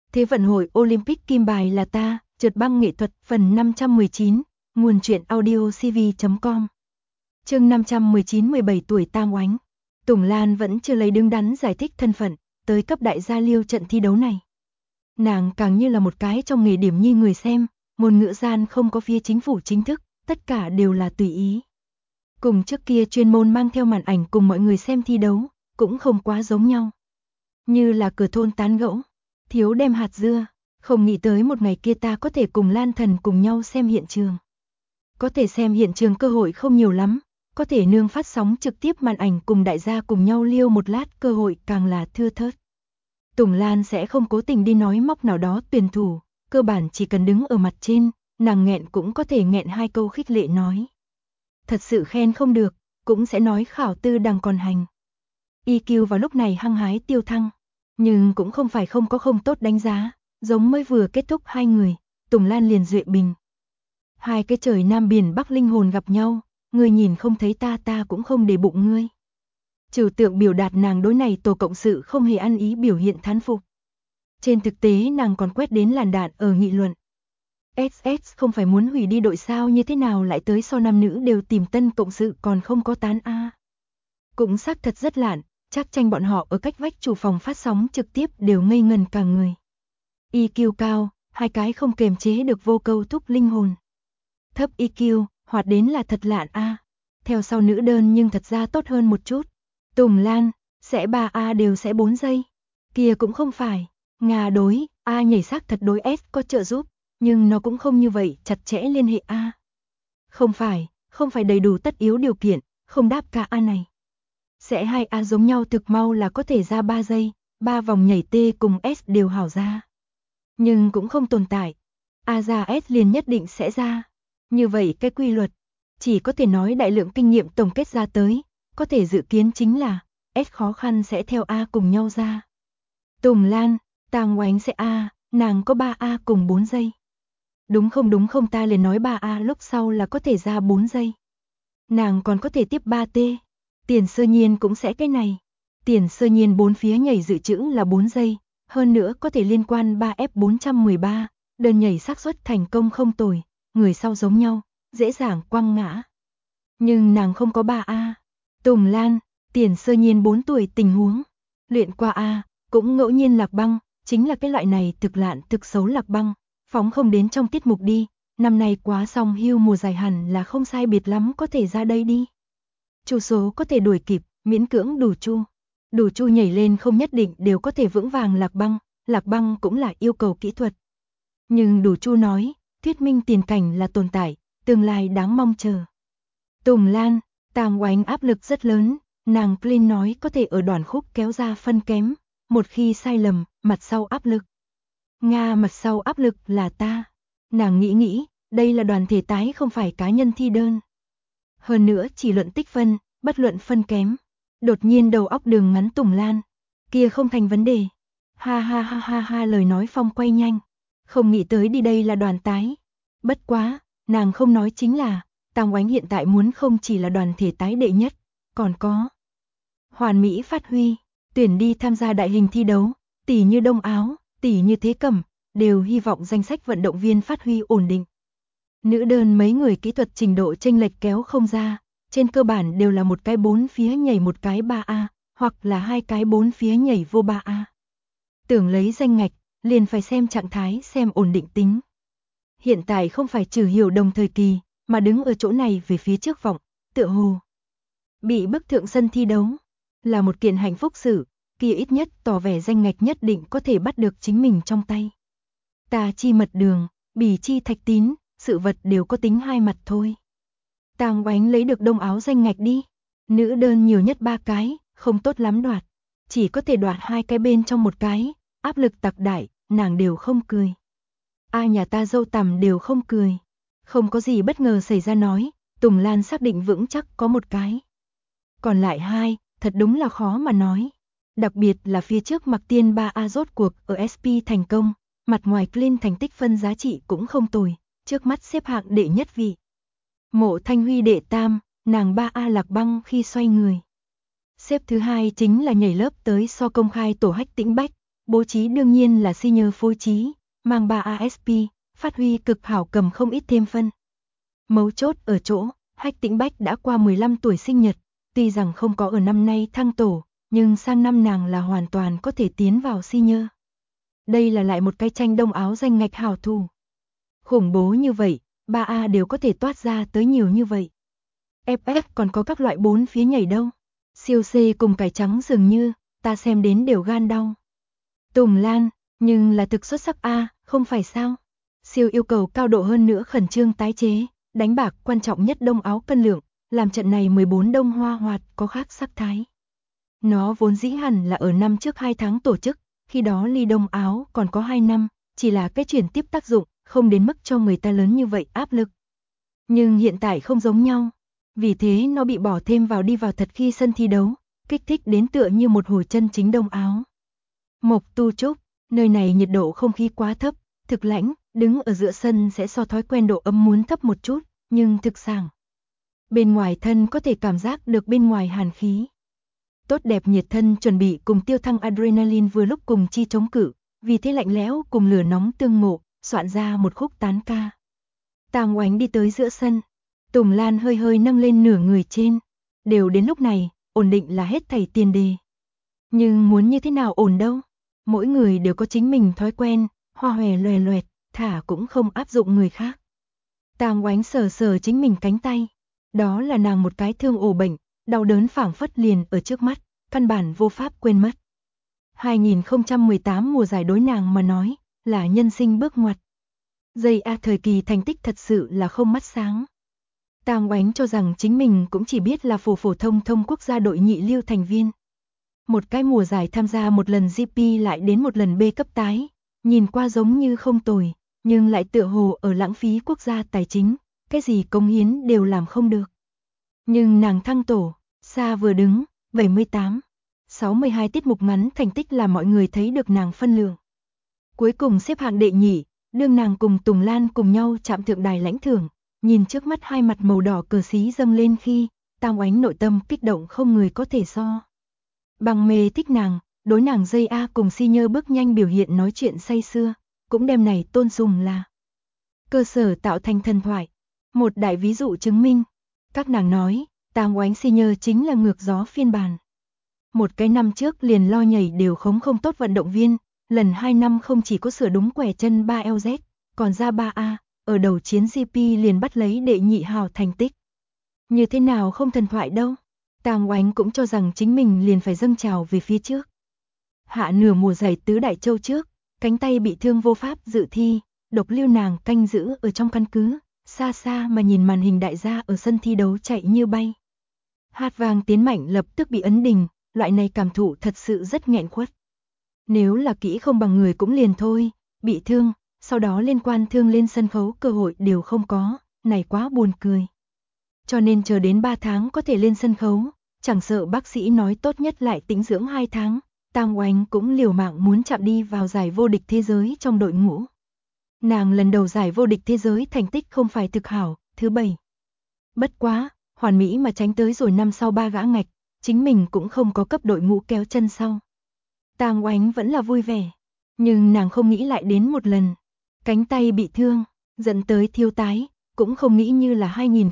Thế vận hội Olympic kim bài là ta, trượt băng nghệ thuật phần 519, nguồn truyện audio cv.com. Chương 519 17 tuổi Tam Oánh. Tùng Lan vẫn chưa lấy đứng đắn giải thích thân phận, tới cấp đại gia liêu trận thi đấu này. Nàng càng như là một cái trong nghề điểm nhi người xem, ngôn ngữ gian không có phía chính phủ chính thức, tất cả đều là tùy ý. Cùng trước kia chuyên môn mang theo màn ảnh cùng mọi người xem thi đấu, cũng không quá giống nhau. Như là cửa thôn tán gẫu, thiếu đem hạt dưa, không nghĩ tới một ngày kia ta có thể cùng Lan Thần cùng nhau xem hiện trường. Có thể xem hiện trường cơ hội không nhiều lắm, có thể nương phát sóng trực tiếp màn ảnh cùng đại gia cùng nhau liêu một lát cơ hội càng là thưa thớt. Tùng Lan sẽ không cố tình đi nói móc nào đó tuyển thủ, cơ bản chỉ cần đứng ở mặt trên, nàng nghẹn cũng có thể nghẹn hai câu khích lệ nói. Thật sự khen không được, cũng sẽ nói khảo tư đang còn hành. EQ vào lúc này hăng hái tiêu thăng, nhưng cũng không phải không có không tốt đánh giá, giống mới vừa kết thúc hai người, Tùng Lan liền Duệ Bình. Hai cái trời Nam Biển Bắc linh hồn gặp nhau, ngươi nhìn không thấy ta, ta cũng không để bụng ngươi. Trừu tượng biểu đạt nàng đối này tổ cộng sự không hề ăn ý biểu hiện thán phục. Trên thực tế nàng còn quét đến làn đạn ở nghị luận. SS không phải muốn hủy đi đội sao, như thế nào lại tới so nam nữ đều tìm tân cộng sự còn không có tán a. Cũng xác thật rất lạn, chắc tranh bọn họ ở cách vách chủ phòng phát sóng trực tiếp đều ngây ngần cả người. EQ cao, hai cái không kềm chế được vô câu thúc linh hồn. Thấp EQ, hoạt đến là thật lạn a. Theo sau nữ đơn nhưng thật ra tốt hơn một chút. Tùng Lan, sẽ 3A đều sẽ 4 giây. Kia cũng không phải, Nga đối, A nhảy xác thật đối S có trợ giúp, nhưng nó cũng không như vậy chặt chẽ liên hệ A. Không phải đầy đủ tất yếu điều kiện, không đáp cả A này. Sẽ 2A giống nhau thực mau là có thể ra 3 giây, 3 vòng nhảy T cùng S đều hảo ra. Nhưng cũng không tồn tại, A ra S liền nhất định sẽ ra. Như vậy cái quy luật, chỉ có thể nói đại lượng kinh nghiệm tổng kết ra tới, có thể dự kiến chính là S khó khăn sẽ theo A cùng nhau ra. Tùng Lan, Tàng Oánh sẽ A, nàng có 3A cùng 4 giây. Đúng không ta liền nói 3A lúc sau là có thể ra 4 giây. Nàng còn có thể tiếp 3T. Tiền Sơ Nhiên cũng sẽ cái này. Tiền Sơ Nhiên 4 phía nhảy dự trữ là 4 giây, hơn nữa có thể liên quan 3F413, đơn nhảy xác suất thành công không tồi, người sau giống nhau, dễ dàng quăng ngã. Nhưng nàng không có 3A. Tùng Lan, Tiền Sơ Nhiên 4 tuổi tình huống, luyện qua A, cũng ngẫu nhiên lạc băng, chính là cái loại này thực lạn thực xấu lạc băng, phóng không đến trong tiết mục đi, năm nay quá xong hưu mùa dài hẳn là không sai biệt lắm có thể ra đây đi. Chu số có thể đuổi kịp, miễn cưỡng đủ chu nhảy lên không nhất định đều có thể vững vàng lạc băng cũng là yêu cầu kỹ thuật. Nhưng đủ chu nói, thuyết minh tiền cảnh là tồn tại, tương lai đáng mong chờ. Tùng Lan, Tam Oánh áp lực rất lớn, nàng clean nói có thể ở đoạn khúc kéo ra phân kém, một khi sai lầm, mặt sau áp lực. Nga mặt sau áp lực là ta. Nàng nghĩ, đây là đoàn thể tái không phải cá nhân thi đơn. Hơn nữa chỉ luận tích phân, bất luận phân kém. Đột nhiên đầu óc đường ngắn Tùng Lan, kia không thành vấn đề. Ha lời nói phong quay nhanh. Không nghĩ tới đi đây là đoàn tái. Bất quá, nàng không nói chính là Tam Oánh hiện tại muốn không chỉ là đoàn thể tái đệ nhất, còn có hoàn mỹ phát huy, tuyển đi tham gia đại hình thi đấu, tỷ như Đông Áo, tỷ như Thế Cẩm, đều hy vọng danh sách vận động viên phát huy ổn định. Nữ đơn mấy người kỹ thuật trình độ chênh lệch kéo không ra, trên cơ bản đều là một cái 4 phía nhảy một cái 3A, hoặc là hai cái 4 phía nhảy vô 3A. Tưởng lấy danh ngạch, liền phải xem trạng thái, xem ổn định tính. Hiện tại không phải trừ hiểu đồng thời kỳ, mà đứng ở chỗ này về phía trước vọng, tựa hồ bị bức thượng sân thi đấu, là một kiện hạnh phúc sự, kia ít nhất tỏ vẻ danh ngạch nhất định có thể bắt được chính mình trong tay. Tà chi mật đường, bỉ chi thạch tín, sự vật đều có tính hai mặt thôi. Tàng Oánh lấy được Đông Áo danh ngạch đi, nữ đơn nhiều nhất 3 cái, không tốt lắm đoạt, chỉ có thể đoạt 2 cái bên trong một cái, áp lực tặc đại, nàng đều không cười. Nhà ta dâu tằm đều không cười. Không có gì bất ngờ xảy ra nói, Tùng Lan xác định vững chắc có một cái. Còn lại 2, thật đúng là khó mà nói. Đặc biệt là phía trước Mạc Tiên 3A rốt cuộc ở SP thành công, mặt ngoài clean thành tích phân giá trị cũng không tồi, trước mắt xếp hạng đệ nhất vị. Mộ Thanh Huy đệ tam, nàng 3A lạc băng khi xoay người. Xếp thứ 2 chính là nhảy lớp tới so công khai tổ Hách Tĩnh Bách, bố trí đương nhiên là senior phối trí, mang 3 ASP, phát huy cực hảo cầm không ít thêm phân. Mấu chốt ở chỗ, Hách Tĩnh Bách đã qua 15 tuổi sinh nhật, tuy rằng không có ở năm nay thăng tổ, nhưng sang năm nàng là hoàn toàn có thể tiến vào senior. Đây là lại một cái tranh đông áo danh ngạch hảo thủ. Khủng bố như vậy, 3A đều có thể toát ra tới nhiều như vậy. FF còn có các loại 4 phía nhảy đâu. Siêu C cùng cải trắng dường như, ta xem đến đều gan đau. Tùng Lan, nhưng là thực xuất sắc A, không phải sao? Siêu yêu cầu cao độ hơn nữa khẩn trương tái chế, đánh bạc quan trọng nhất đông áo cân lượng, làm trận này 14 đông hoa hoạt có khác sắc thái. Nó vốn dĩ hẳn là ở năm trước 2 tháng tổ chức, khi đó ly đông áo còn có 2 năm, chỉ là cái chuyển tiếp tác dụng, không đến mức cho người ta lớn như vậy áp lực. Nhưng hiện tại không giống nhau, vì thế nó bị bỏ thêm vào đi vào thật khi sân thi đấu, kích thích đến tựa như một hồi chân chính đông áo. Mộc Tu Trúc, nơi này nhiệt độ không khí quá thấp, thực lãnh, đứng ở giữa sân sẽ so thói quen độ ấm muốn thấp một chút, nhưng thực sảng. Bên ngoài thân có thể cảm giác được bên ngoài hàn khí. Tốt đẹp nhiệt thân chuẩn bị cùng tiêu thăng adrenaline vừa lúc cùng chi chống cự, vì thế lạnh lẽo cùng lửa nóng tương ngộ, soạn ra một khúc tán ca. Tàng Oánh đi tới giữa sân, Tùng Lan hơi hơi nâng lên nửa người trên, đều đến lúc này, ổn định là hết thảy tiền đề. Nhưng muốn như thế nào ổn đâu, mỗi người đều có chính mình thói quen, hoa hòe loè loẹt, thả cũng không áp dụng người khác. Tàng Oánh sờ sờ chính mình cánh tay, đó là nàng một cái thương ổ bệnh, đau đớn phảng phất liền ở trước mắt, căn bản vô pháp quên mất. 2018 mùa giải đối nàng mà nói, là nhân sinh bước ngoặt. Giây A thời kỳ thành tích thật sự là không mắt sáng. Tàng Oánh cho rằng chính mình cũng chỉ biết là phổ thông quốc gia đội nhị lưu thành viên. Một cái mùa giải tham gia một lần GP lại đến một lần B cấp tái, nhìn qua giống như không tồi, nhưng lại tựa hồ ở lãng phí quốc gia tài chính, cái gì cống hiến đều làm không được. Nhưng nàng thăng tổ, xa vừa đứng, 78, 62 tiết mục ngắn thành tích là mọi người thấy được nàng phân lượng. Cuối cùng xếp hạng đệ nhị, đương nàng cùng Tùng Lan cùng nhau chạm thượng đài lãnh thưởng, nhìn trước mắt hai mặt màu đỏ cờ xí dâng lên khi, Tàng Oánh nội tâm kích động không người có thể so. Bằng mê thích nàng, đối nàng dây A cùng senior bước nhanh biểu hiện nói chuyện say sưa, cũng đem này tôn sùng là cơ sở tạo thành thần thoại. Một đại ví dụ chứng minh, các nàng nói, Tàng Oánh senior chính là ngược gió phiên bản. Một cái năm trước liền lo nhảy đều không tốt vận động viên, lần 2 năm không chỉ có sửa đúng quẻ chân 3LZ, còn ra 3A, ở đầu chiến GP liền bắt lấy đệ nhị hào thành tích. Như thế nào không thần thoại đâu. Tàng Oánh cũng cho rằng chính mình liền phải dâng trào về phía trước. Hạ nửa mùa giải tứ đại châu trước, cánh tay bị thương vô pháp dự thi, độc lưu nàng canh giữ ở trong căn cứ, xa xa mà nhìn màn hình đại gia ở sân thi đấu chạy như bay. Hát vang tiến mạnh lập tức bị ấn đình, loại này cảm thụ thật sự rất nghẹn khuất. Nếu là kỹ không bằng người cũng liền thôi, bị thương, sau đó liên quan thương lên sân khấu cơ hội đều không có, này quá buồn cười. Cho nên chờ đến 3 tháng có thể lên sân khấu, chẳng sợ bác sĩ nói tốt nhất lại tĩnh dưỡng 2 tháng, Tàng Oánh cũng liều mạng muốn chạm đi vào giải vô địch thế giới trong đội ngũ. Nàng lần đầu giải vô địch thế giới thành tích không phải thực hảo, thứ 7. Bất quá, hoàn mỹ mà tránh tới rồi năm sau 3 gã ngạch, chính mình cũng không có cấp đội ngũ kéo chân sau. Tàng Oánh vẫn là vui vẻ, nhưng nàng không nghĩ lại đến một lần. Cánh tay bị thương, dẫn tới thiêu tái, cũng không nghĩ như là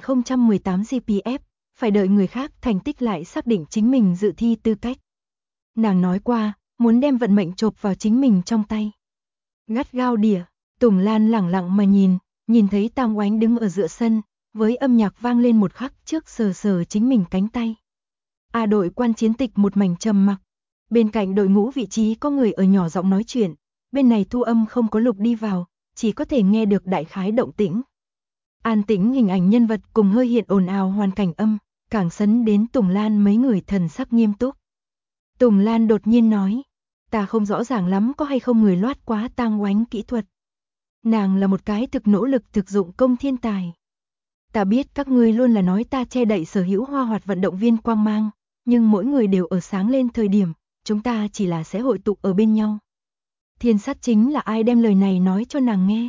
2018 GPF, phải đợi người khác thành tích lại xác định chính mình dự thi tư cách. Nàng nói qua, muốn đem vận mệnh chộp vào chính mình trong tay. Gắt gao đỉa, Tùng Lan lẳng lặng mà nhìn thấy Tàng Oánh đứng ở giữa sân, với âm nhạc vang lên một khắc trước sờ sờ chính mình cánh tay. A đội quan chiến tịch một mảnh trầm mặc. Bên cạnh đội ngũ vị trí có người ở nhỏ giọng nói chuyện, bên này thu âm không có lục đi vào, chỉ có thể nghe được đại khái động tĩnh. An tĩnh hình ảnh nhân vật cùng hơi hiện ồn ào hoàn cảnh âm, càng sấn đến Tùng Lan mấy người thần sắc nghiêm túc. Tùng Lan đột nhiên nói, ta không rõ ràng lắm có hay không người loát quá Tàng Oánh kỹ thuật. Nàng là một cái thực nỗ lực thực dụng công thiên tài. Ta biết các ngươi luôn là nói ta che đậy sở hữu hoa hoạt vận động viên quang mang, nhưng mỗi người đều ở sáng lên thời điểm, chúng ta chỉ là sẽ hội tụ ở bên nhau. Thiên sát chính là ai đem lời này nói cho nàng nghe?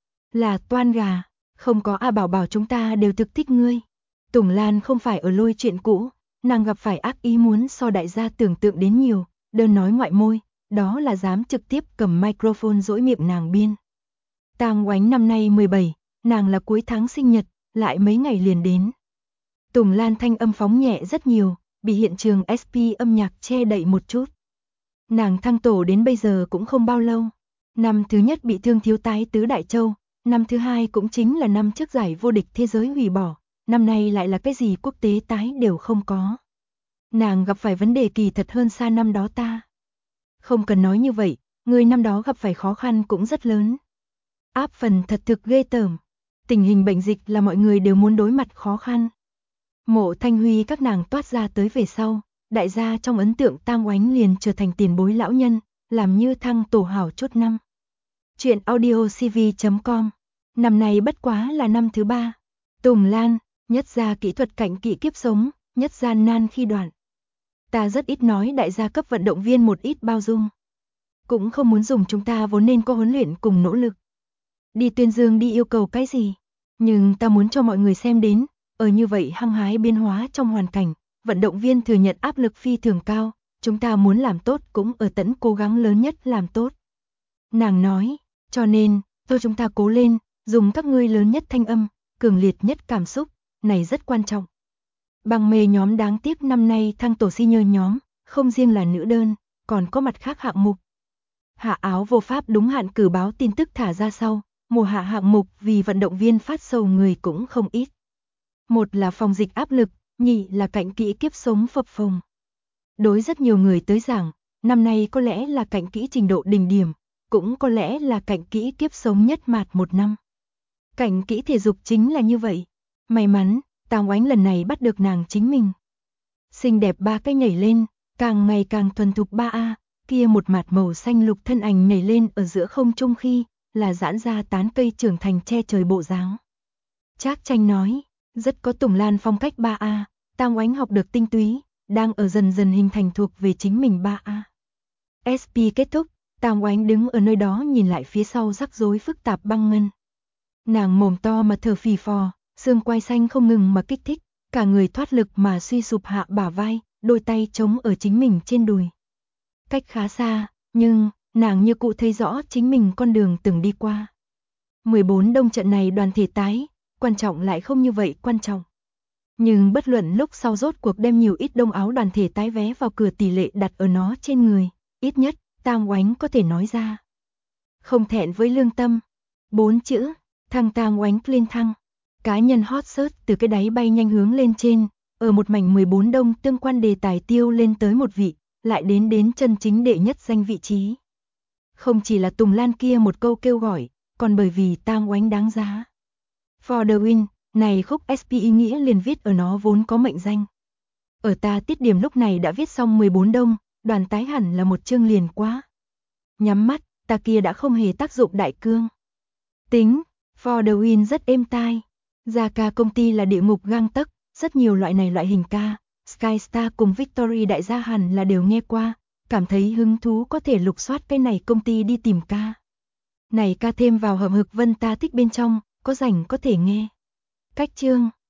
Là Toan Gà, không có A Bảo chúng ta đều thực thích ngươi. Tùng Lan không phải ở lôi chuyện cũ, nàng gặp phải ác ý muốn so đại gia tưởng tượng đến nhiều, đơn nói ngoại môi, đó là dám trực tiếp cầm microphone dỗi miệng nàng biên. Tang Oánh năm nay 17, nàng là cuối tháng sinh nhật, lại mấy ngày liền đến. Tùng Lan thanh âm phóng nhẹ rất nhiều, bị hiện trường SP âm nhạc che đậy một chút. Nàng thăng tổ đến bây giờ cũng không bao lâu. Năm thứ nhất bị thương thiếu tái tứ đại châu, năm thứ hai cũng chính là năm trước giải vô địch thế giới hủy bỏ, năm nay lại là cái gì quốc tế tái đều không có. Nàng gặp phải vấn đề kỳ thật hơn xa năm đó ta. Không cần nói như vậy, người năm đó gặp phải khó khăn cũng rất lớn. Áp phần thật thực ghê tởm. Tình hình bệnh dịch là mọi người đều muốn đối mặt khó khăn. Mộ Thanh Huy các nàng toát ra tới về sau, đại gia trong ấn tượng Tang Oánh liền trở thành tiền bối lão nhân, làm như thăng tổ hảo chốt năm. Chuyện audiocv.com. Năm nay bất quá là năm thứ 3. Tùng Lan, nhất gia kỹ thuật cảnh kỵ kiếp sống, nhất gian nan khi đoạn. Ta rất ít nói đại gia cấp vận động viên một ít bao dung. Cũng không muốn dùng chúng ta vốn nên có huấn luyện cùng nỗ lực. Đi tuyên dương đi yêu cầu cái gì. Nhưng ta muốn cho mọi người xem đến, ở như vậy hăng hái biến hóa trong hoàn cảnh, vận động viên thừa nhận áp lực phi thường cao, chúng ta muốn làm tốt cũng ở tận cố gắng lớn nhất làm tốt. Nàng nói, cho nên, thôi chúng ta cố lên, dùng các ngươi lớn nhất thanh âm, cường liệt nhất cảm xúc, này rất quan trọng. Bằng mê nhóm đáng tiếc năm nay thăng tổ senior nhóm, không riêng là nữ đơn, còn có mặt khác hạng mục. Hạ áo vô pháp đúng hạn cử báo tin tức thả ra sau, mùa hạ hạng mục vì vận động viên phát sầu người cũng không ít. Một là phòng dịch áp lực, nhị là cạnh kỹ kiếp sống phập phồng. Đối rất nhiều người tới giảng, năm nay có lẽ là cạnh kỹ trình độ đỉnh điểm, cũng có lẽ là cạnh kỹ kiếp sống nhất mạt một năm. Cạnh kỹ thể dục chính là như vậy. May mắn, Tang Oánh lần này bắt được nàng chính mình. Xinh đẹp ba cái nhảy lên, càng ngày càng thuần thục 3A, kia một mặt màu xanh lục thân ảnh nhảy lên ở giữa không trung khi, là giãn ra tán cây trưởng thành che trời bộ dáng. Trác Tranh nói, rất có Tùng Lan phong cách 3A, Tang Oánh học được tinh túy, đang ở dần dần hình thành thuộc về chính mình 3A. SP kết thúc, Tang Oánh đứng ở nơi đó nhìn lại phía sau rắc rối phức tạp băng ngân. Nàng mồm to mà thở phì phò, xương quai xanh không ngừng mà kích thích, cả người thoát lực mà suy sụp hạ bả vai, đôi tay chống ở chính mình trên đùi. Cách khá xa, nhưng nàng như cụ thấy rõ chính mình con đường từng đi qua. 14 đông trận này đoàn thể tái, quan trọng lại không như vậy quan trọng. Nhưng bất luận lúc sau rốt cuộc đem nhiều ít đông áo đoàn thể tái vé vào cửa tỷ lệ đặt ở nó trên người, ít nhất, Tang Oánh có thể nói ra. Không thẹn với lương tâm. 4 chữ, thăng Tang Oánh lên thăng. Cá nhân hot search từ cái đáy bay nhanh hướng lên trên, ở một mảnh 14 đông tương quan đề tài tiêu lên tới một vị, lại đến chân chính đệ nhất danh vị trí. Không chỉ là Tùng Lan kia một câu kêu gọi, còn bởi vì Tang Oánh đáng giá. For the win, này khúc SP ý nghĩa liền viết ở nó vốn có mệnh danh. Ở ta tiết điểm lúc này đã viết xong 14 đông, đoàn tái hẳn là một chương liền quá. Nhắm mắt, ta kia đã không hề tác dụng đại cương. Tính, For the win rất êm tai. Gia ca công ty là địa ngục gang tấc, rất nhiều loại này loại hình ca, Skystar cùng Victory đại gia hẳn là đều nghe qua, cảm thấy hứng thú có thể lục soát cái này công ty đi tìm ca. Này ca thêm vào hầm hực vân ta thích bên trong, có rảnh có thể nghe. Cách chương